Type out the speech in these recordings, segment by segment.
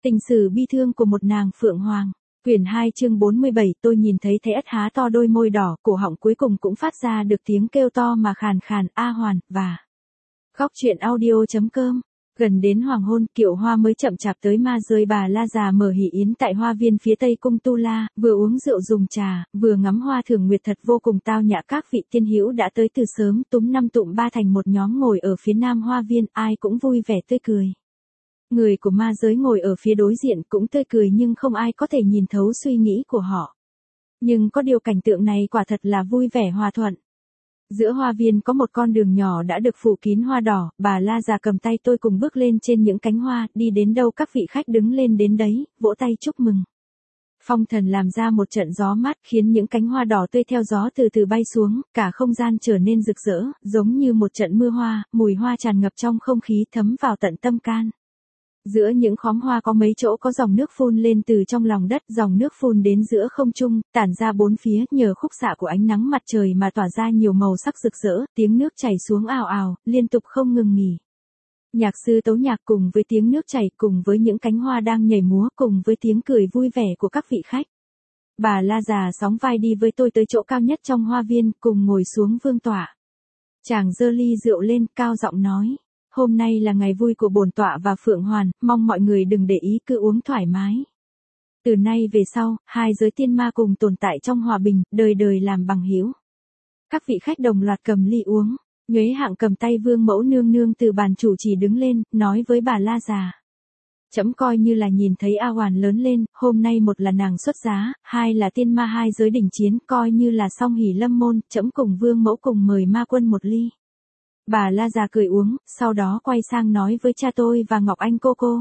Tình sử bi thương của một nàng phượng hoàng. Quyển 2 chương 47, tôi nhìn thấy Thế Ất há to đôi môi đỏ, cổ họng cuối cùng cũng phát ra được tiếng kêu to mà khàn khàn, A Hoàn, và Góc truyện audio.com. Gần đến hoàng hôn, Kiệu Hoa mới chậm chạp tới ma giới. Bà La già mở hỷ yến tại hoa viên phía tây cung Tu La, vừa uống rượu dùng trà, vừa ngắm hoa thưởng nguyệt thật vô cùng tao nhã. Các vị tiên hữu đã tới từ sớm, túm năm tụm ba thành một nhóm ngồi ở phía nam hoa viên, ai cũng vui vẻ tươi cười. Người của ma giới ngồi ở phía đối diện cũng tươi cười nhưng không ai có thể nhìn thấu suy nghĩ của họ. Nhưng có điều cảnh tượng này quả thật là vui vẻ hòa thuận. Giữa hoa viên có một con đường nhỏ đã được phủ kín hoa đỏ, bà La già cầm tay tôi cùng bước lên trên những cánh hoa, đi đến đâu các vị khách đứng lên đến đấy, vỗ tay chúc mừng. Phong thần làm ra một trận gió mát khiến những cánh hoa đỏ tươi theo gió từ từ bay xuống, cả không gian trở nên rực rỡ, giống như một trận mưa hoa, mùi hoa tràn ngập trong không khí thấm vào tận tâm can. Giữa những khóm hoa có mấy chỗ có dòng nước phun lên từ trong lòng đất, dòng nước phun đến giữa không trung, tản ra bốn phía, nhờ khúc xạ của ánh nắng mặt trời mà tỏa ra nhiều màu sắc rực rỡ, tiếng nước chảy xuống ào ào, liên tục không ngừng nghỉ. Nhạc sư tấu nhạc cùng với tiếng nước chảy, cùng với những cánh hoa đang nhảy múa, cùng với tiếng cười vui vẻ của các vị khách. Bà La già sóng vai đi với tôi tới chỗ cao nhất trong hoa viên, cùng ngồi xuống vương tọa. Chàng giơ ly rượu lên, cao giọng nói. Hôm nay là ngày vui của bổn tọa và Phượng Hoàn, mong mọi người đừng để ý, cứ uống thoải mái. Từ nay về sau, hai giới tiên ma cùng tồn tại trong hòa bình, đời đời làm bằng hữu. Các vị khách đồng loạt cầm ly uống. Nhuế Hạng cầm tay Vương Mẫu nương nương từ bàn chủ trì đứng lên, nói với bà La già. Trẫm coi như là nhìn thấy A Hoàn lớn lên, hôm nay một là nàng xuất giá, hai là tiên ma hai giới đỉnh chiến, coi như là song hỷ lâm môn, trẫm cùng Vương Mẫu cùng mời ma quân một ly. Bà La già cười uống, sau đó quay sang nói với cha tôi và Ngọc Anh cô.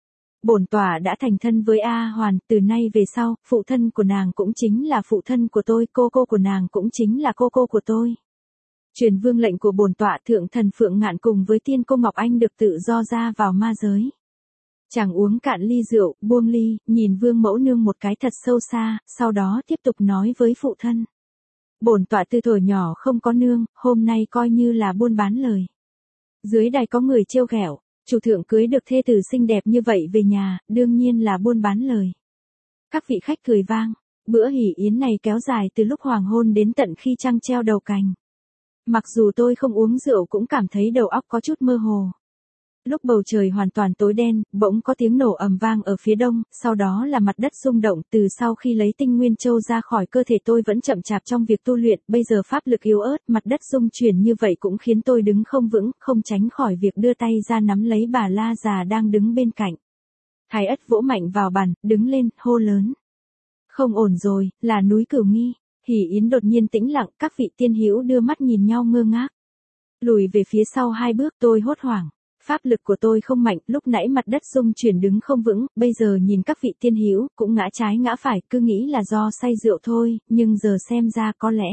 Bổn tọa đã thành thân với A Hoàn, từ nay về sau, phụ thân của nàng cũng chính là phụ thân của tôi, cô của nàng cũng chính là cô của tôi. Truyền vương lệnh của bổn tọa, thượng thần Phượng Ngạn cùng với tiên cô Ngọc Anh được tự do ra vào ma giới. Chàng uống cạn ly rượu, buông ly, nhìn Vương Mẫu nương một cái thật sâu xa, sau đó tiếp tục nói với phụ thân. Bổn tọa từ thuở nhỏ không có nương, hôm nay coi như là buôn bán lời. Dưới đài có người trêu ghẹo, chủ thượng cưới được thê tử xinh đẹp như vậy về nhà, đương nhiên là buôn bán lời. Các vị khách cười vang, bữa hỷ yến này kéo dài từ lúc hoàng hôn đến tận khi trăng treo đầu cành. Mặc dù tôi không uống rượu cũng cảm thấy đầu óc có chút mơ hồ. Lúc bầu trời hoàn toàn tối đen, bỗng có tiếng nổ ầm vang ở phía đông, sau đó là mặt đất rung động. Từ sau khi lấy tinh nguyên châu ra khỏi cơ thể tôi vẫn chậm chạp trong việc tu luyện, bây giờ pháp lực yếu ớt, mặt đất rung chuyển như vậy cũng khiến tôi đứng không vững, không tránh khỏi việc đưa tay ra nắm lấy bà La già đang đứng bên cạnh. Thái Ất vỗ mạnh vào bàn, đứng lên, hô lớn. Không ổn rồi, là núi Cửu Nghi. Hỷ yến đột nhiên tĩnh lặng, các vị tiên hữu đưa mắt nhìn nhau ngơ ngác. Lùi về phía sau hai bước, tôi hốt hoảng. Pháp lực của tôi không mạnh, lúc nãy mặt đất rung chuyển đứng không vững, bây giờ nhìn các vị tiên hữu cũng ngã trái ngã phải, cứ nghĩ là do say rượu thôi, nhưng giờ xem ra có lẽ.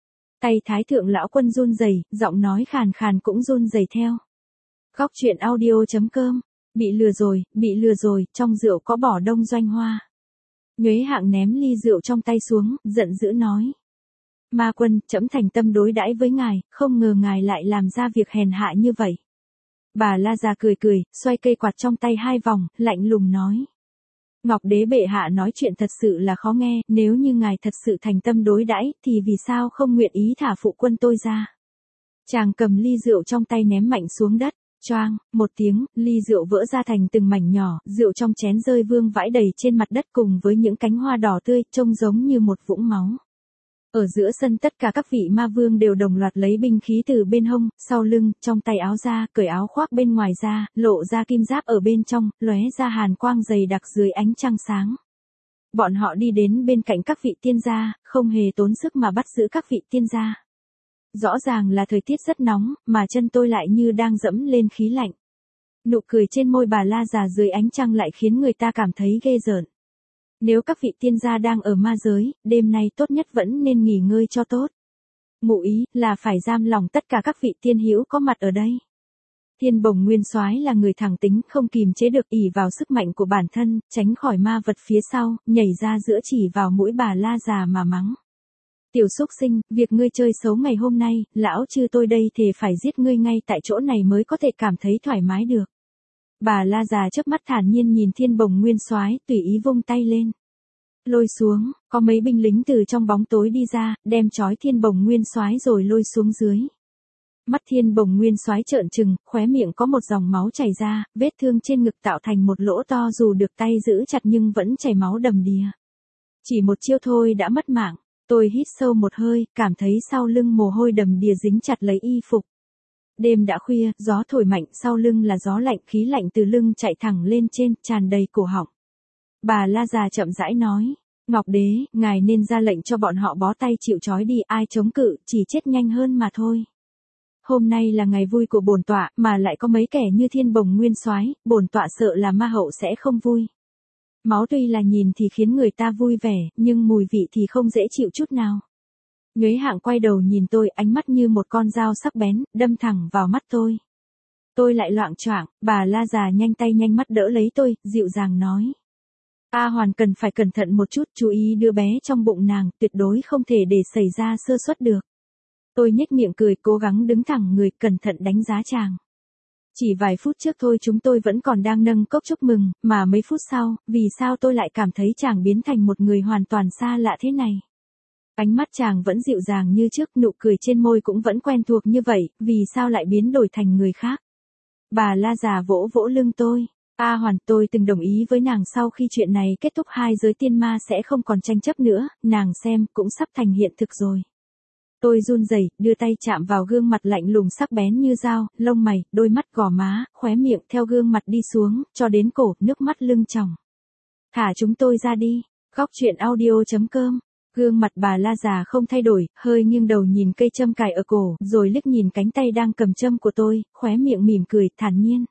Tay Thái thượng lão quân run rẩy, giọng nói khàn khàn cũng run rẩy theo. Góc truyện audio.com. Bị lừa rồi, trong rượu có bỏ Đông Doanh Hoa. Nhuế Hạng ném ly rượu trong tay xuống, giận dữ nói. Ma quân, trẫm thành tâm đối đãi với ngài, không ngờ ngài lại làm ra việc hèn hạ như vậy. Bà La già cười, xoay cây quạt trong tay hai vòng, lạnh lùng nói. Ngọc đế bệ hạ nói chuyện thật sự là khó nghe, nếu như ngài thật sự thành tâm đối đãi, thì vì sao không nguyện ý thả phụ quân tôi ra. Chàng cầm ly rượu trong tay ném mạnh xuống đất, choang, một tiếng, ly rượu vỡ ra thành từng mảnh nhỏ, rượu trong chén rơi vương vãi đầy trên mặt đất cùng với những cánh hoa đỏ tươi, trông giống như một vũng máu. Ở giữa sân tất cả các vị ma vương đều đồng loạt lấy binh khí từ bên hông, sau lưng, trong tay áo ra, cởi áo khoác bên ngoài ra, lộ ra kim giáp ở bên trong, lóe ra hàn quang dày đặc dưới ánh trăng sáng. Bọn họ đi đến bên cạnh các vị tiên gia, không hề tốn sức mà bắt giữ các vị tiên gia. Rõ ràng là thời tiết rất nóng, mà chân tôi lại như đang dẫm lên khí lạnh. Nụ cười trên môi bà La già dưới ánh trăng lại khiến người ta cảm thấy ghê rợn. Nếu các vị tiên gia đang ở ma giới, đêm nay tốt nhất vẫn nên nghỉ ngơi cho tốt. Ngụ ý là phải giam lòng tất cả các vị tiên hữu có mặt ở đây. Thiên Bồng Nguyên Soái là người thẳng tính, không kìm chế được, ỷ vào sức mạnh của bản thân, tránh khỏi ma vật phía sau, nhảy ra giữa chỉ vào mũi bà La già mà mắng. Tiểu xúc sinh, việc ngươi chơi xấu ngày hôm nay, lão chư tôi đây thề phải giết ngươi ngay tại chỗ này mới có thể cảm thấy thoải mái được. Bà La già chớp mắt thản nhiên nhìn Thiên Bồng Nguyên Soái, tùy ý vung tay lên. Lôi xuống, có mấy binh lính từ trong bóng tối đi ra, đem trói Thiên Bồng Nguyên Soái rồi lôi xuống dưới. Mắt Thiên Bồng Nguyên Soái trợn trừng, khóe miệng có một dòng máu chảy ra, vết thương trên ngực tạo thành một lỗ to dù được tay giữ chặt nhưng vẫn chảy máu đầm đìa. Chỉ một chiêu thôi đã mất mạng, tôi hít sâu một hơi, cảm thấy sau lưng mồ hôi đầm đìa dính chặt lấy y phục. Đêm đã khuya, gió thổi mạnh, sau lưng là gió lạnh, khí lạnh từ lưng chạy thẳng lên trên, tràn đầy cổ họng. Bà La già chậm rãi nói, Ngọc Đế, ngài nên ra lệnh cho bọn họ bó tay chịu trói đi, ai chống cự, chỉ chết nhanh hơn mà thôi. Hôm nay là ngày vui của bổn tọa, mà lại có mấy kẻ như Thiên Bồng Nguyên Soái, bổn tọa sợ là ma hậu sẽ không vui. Máu tuy là nhìn thì khiến người ta vui vẻ, nhưng mùi vị thì không dễ chịu chút nào. Nhuế Hạng quay đầu nhìn tôi, ánh mắt như một con dao sắc bén, đâm thẳng vào mắt tôi. Tôi lại loạng choạng, bà La già nhanh tay nhanh mắt đỡ lấy tôi, dịu dàng nói. A Hoàn cần phải cẩn thận một chút, chú ý đứa bé trong bụng nàng, tuyệt đối không thể để xảy ra sơ suất được. Tôi nhếch miệng cười, cố gắng đứng thẳng người, cẩn thận đánh giá chàng. Chỉ vài phút trước thôi chúng tôi vẫn còn đang nâng cốc chúc mừng, mà mấy phút sau, vì sao tôi lại cảm thấy chàng biến thành một người hoàn toàn xa lạ thế này. Ánh mắt chàng vẫn dịu dàng như trước, nụ cười trên môi cũng vẫn quen thuộc như vậy, vì sao lại biến đổi thành người khác. Bà La già vỗ vỗ lưng tôi. A Hoàn, tôi từng đồng ý với nàng sau khi chuyện này kết thúc hai giới tiên ma sẽ không còn tranh chấp nữa, nàng xem, cũng sắp thành hiện thực rồi. Tôi run rẩy, đưa tay chạm vào gương mặt lạnh lùng sắc bén như dao, lông mày, đôi mắt gò má, khóe miệng theo gương mặt đi xuống, cho đến cổ, nước mắt lưng tròng. Thả chúng tôi ra đi. Góc truyện audio.com. Gương mặt bà La già không thay đổi, hơi nghiêng đầu nhìn cây châm cài ở cổ, rồi liếc nhìn cánh tay đang cầm châm của tôi, khóe miệng mỉm cười, thản nhiên.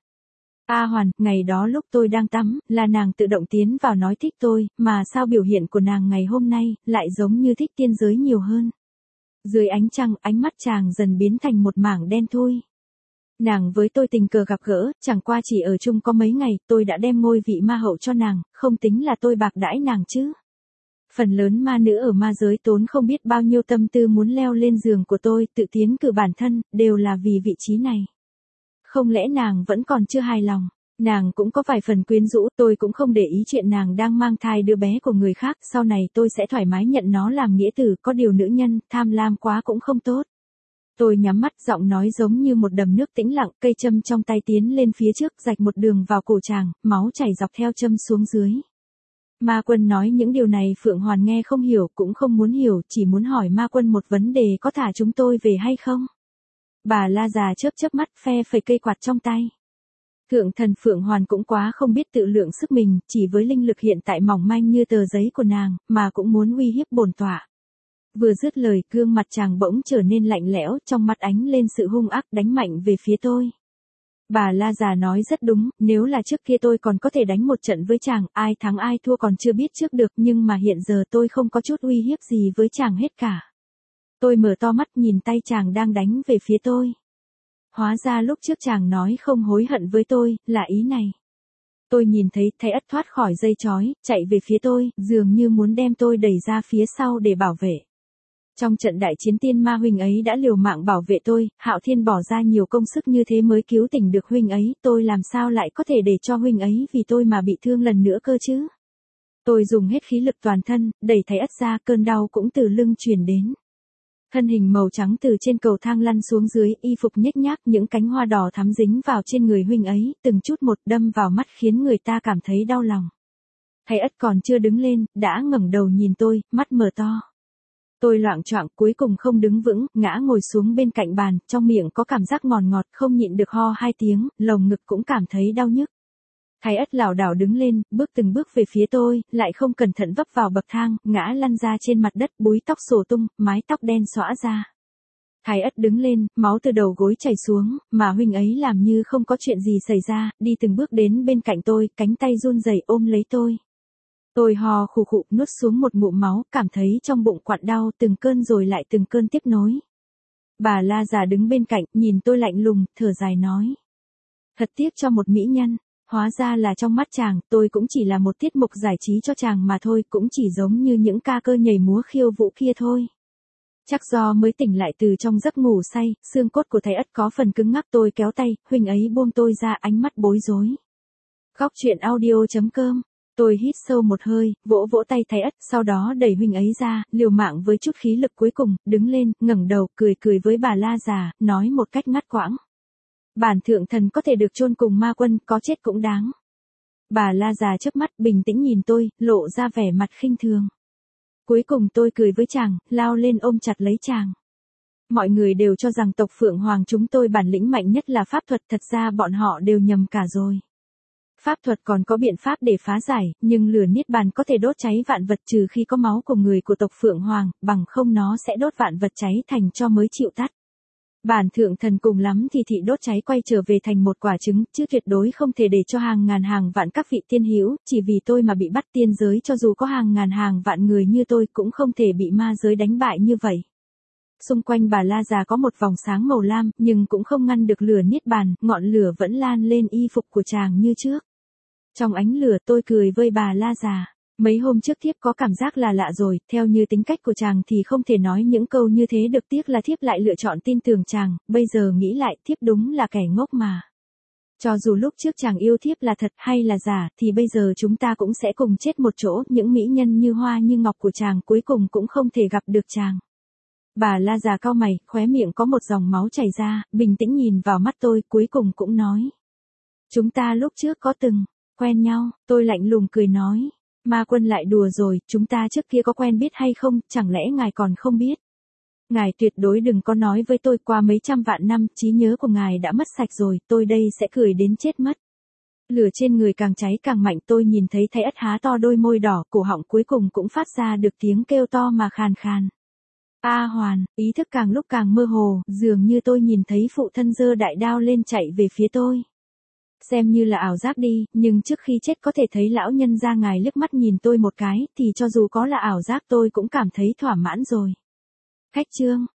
A Hoàn, ngày đó lúc tôi đang tắm, là nàng tự động tiến vào nói thích tôi, mà sao biểu hiện của nàng ngày hôm nay, lại giống như thích tiên giới nhiều hơn. Dưới ánh trăng, ánh mắt chàng dần biến thành một mảng đen thui. Nàng với tôi tình cờ gặp gỡ, chẳng qua chỉ ở chung có mấy ngày, tôi đã đem ngôi vị ma hậu cho nàng, không tính là tôi bạc đãi nàng chứ. Phần lớn ma nữ ở ma giới tốn không biết bao nhiêu tâm tư muốn leo lên giường của tôi, tự tiến cử bản thân, đều là vì vị trí này. Không lẽ nàng vẫn còn chưa hài lòng? Nàng cũng có vài phần quyến rũ, tôi cũng không để ý chuyện nàng đang mang thai đứa bé của người khác, sau này tôi sẽ thoải mái nhận nó làm nghĩa tử, có điều nữ nhân, tham lam quá cũng không tốt. Tôi nhắm mắt, giọng nói giống như một đầm nước tĩnh lặng, cây châm trong tay tiến lên phía trước, rạch một đường vào cổ chàng, máu chảy dọc theo châm xuống dưới. Ma Quân nói những điều này Phượng Hoàn nghe không hiểu, cũng không muốn hiểu, chỉ muốn hỏi Ma Quân một vấn đề, có thả chúng tôi về hay không? Bà La già chớp chớp mắt, phe phẩy cây quạt trong tay. Thượng thần Phượng Hoàn cũng quá không biết tự lượng sức mình, chỉ với linh lực hiện tại mỏng manh như tờ giấy của nàng, mà cũng muốn uy hiếp bổn tọa. Vừa dứt lời, gương mặt chàng bỗng trở nên lạnh lẽo, trong mắt ánh lên sự hung ác, đánh mạnh về phía tôi. Bà La già nói rất đúng, nếu là trước kia tôi còn có thể đánh một trận với chàng, ai thắng ai thua còn chưa biết trước được, nhưng mà hiện giờ tôi không có chút uy hiếp gì với chàng hết cả. Tôi mở to mắt nhìn tay chàng đang đánh về phía tôi. Hóa ra lúc trước chàng nói không hối hận với tôi, là ý này. Tôi nhìn thấy Thái Ất thoát khỏi dây chói, chạy về phía tôi, dường như muốn đem tôi đẩy ra phía sau để bảo vệ. Trong trận đại chiến tiên ma huynh ấy đã liều mạng bảo vệ tôi, Hạo Thiên bỏ ra nhiều công sức như thế mới cứu tỉnh được huynh ấy, tôi làm sao lại có thể để cho huynh ấy vì tôi mà bị thương lần nữa cơ chứ? Tôi dùng hết khí lực toàn thân, đẩy Thái Ất ra, cơn đau cũng từ lưng truyền đến. Thân hình màu trắng từ trên cầu thang lăn xuống dưới, y phục nhếch nhác, những cánh hoa đỏ thắm dính vào trên người huynh ấy, từng chút một đâm vào mắt khiến người ta cảm thấy đau lòng. Thái Ất còn chưa đứng lên, đã ngẩng đầu nhìn tôi, mắt mở to. Tôi loạng choạng, cuối cùng không đứng vững, ngã ngồi xuống bên cạnh bàn, trong miệng có cảm giác ngọt ngọt, không nhịn được ho hai tiếng, lồng ngực cũng cảm thấy đau nhức. Thái Ất lảo đảo đứng lên, bước từng bước về phía tôi, lại không cẩn thận vấp vào bậc thang, ngã lăn ra trên mặt đất, búi tóc xổ tung, mái tóc đen xõa ra. Thái Ất đứng lên, máu từ đầu gối chảy xuống, mà huynh ấy làm như không có chuyện gì xảy ra, đi từng bước đến bên cạnh tôi, cánh tay run rẩy ôm lấy tôi. Tôi ho khụ khụ, nuốt xuống một ngụm máu, cảm thấy trong bụng quặn đau, từng cơn rồi lại từng cơn tiếp nối. Bà La già đứng bên cạnh, nhìn tôi lạnh lùng, thở dài nói. Thật tiếc cho một mỹ nhân. Hóa ra là trong mắt chàng, tôi cũng chỉ là một tiết mục giải trí cho chàng mà thôi, cũng chỉ giống như những ca cơ nhảy múa khiêu vũ kia thôi. Chắc do mới tỉnh lại từ trong giấc ngủ say, xương cốt của Thái Ất có phần cứng ngắc, tôi kéo tay, huynh ấy buông tôi ra, ánh mắt bối rối. Góc truyện audio.com. Tôi hít sâu một hơi, vỗ vỗ tay Thái Ất, sau đó đẩy huynh ấy ra, liều mạng với chút khí lực cuối cùng, đứng lên, ngẩng đầu, cười cười với bà La già, nói một cách ngắt quãng. Bản thượng thần có thể được chôn cùng ma quân, có chết cũng đáng. Bà La già chớp mắt, bình tĩnh nhìn tôi, lộ ra vẻ mặt khinh thường. Cuối cùng tôi cười với chàng, lao lên ôm chặt lấy chàng. Mọi người đều cho rằng tộc Phượng Hoàng chúng tôi bản lĩnh mạnh nhất là pháp thuật, thật ra bọn họ đều nhầm cả rồi. Pháp thuật còn có biện pháp để phá giải, nhưng lửa niết bàn có thể đốt cháy vạn vật trừ khi có máu của người của tộc Phượng Hoàng, bằng không nó sẽ đốt vạn vật cháy thành cho mới chịu tắt. Bản thượng thần cùng lắm thì thị đốt cháy quay trở về thành một quả trứng, chứ tuyệt đối không thể để cho hàng ngàn hàng vạn các vị tiên hữu, chỉ vì tôi mà bị bắt tiên giới, cho dù có hàng ngàn hàng vạn người như tôi cũng không thể bị ma giới đánh bại như vậy. Xung quanh bà La già có một vòng sáng màu lam, nhưng cũng không ngăn được lửa niết bàn, ngọn lửa vẫn lan lên y phục của chàng như trước. Trong ánh lửa tôi cười với bà La già. Mấy hôm trước thiếp có cảm giác là lạ rồi, theo như tính cách của chàng thì không thể nói những câu như thế được, tiếc là thiếp lại lựa chọn tin tưởng chàng, bây giờ nghĩ lại thiếp đúng là kẻ ngốc mà. Cho dù lúc trước chàng yêu thiếp là thật hay là giả, thì bây giờ chúng ta cũng sẽ cùng chết một chỗ, những mỹ nhân như hoa như ngọc của chàng cuối cùng cũng không thể gặp được chàng. Bà La già cau mày, khóe miệng có một dòng máu chảy ra, bình tĩnh nhìn vào mắt tôi, cuối cùng cũng nói. Chúng ta lúc trước có từng quen nhau, tôi lạnh lùng cười nói. Ma quân lại đùa rồi, chúng ta trước kia có quen biết hay không, chẳng lẽ ngài còn không biết? Ngài tuyệt đối đừng có nói với tôi, qua mấy trăm vạn năm, trí nhớ của ngài đã mất sạch rồi, tôi đây sẽ cười đến chết mất. Lửa trên người càng cháy càng mạnh, tôi nhìn thấy Thái Ất há to đôi môi đỏ, cổ họng cuối cùng cũng phát ra được tiếng kêu to mà khàn khàn. A Hoàn, ý thức càng lúc càng mơ hồ, dường như tôi nhìn thấy phụ thân giơ đại đao lên chạy về phía tôi. Xem như là ảo giác đi, nhưng trước khi chết có thể thấy lão nhân gia ngài liếc mắt nhìn tôi một cái, thì cho dù có là ảo giác tôi cũng cảm thấy thỏa mãn rồi. Khách trương,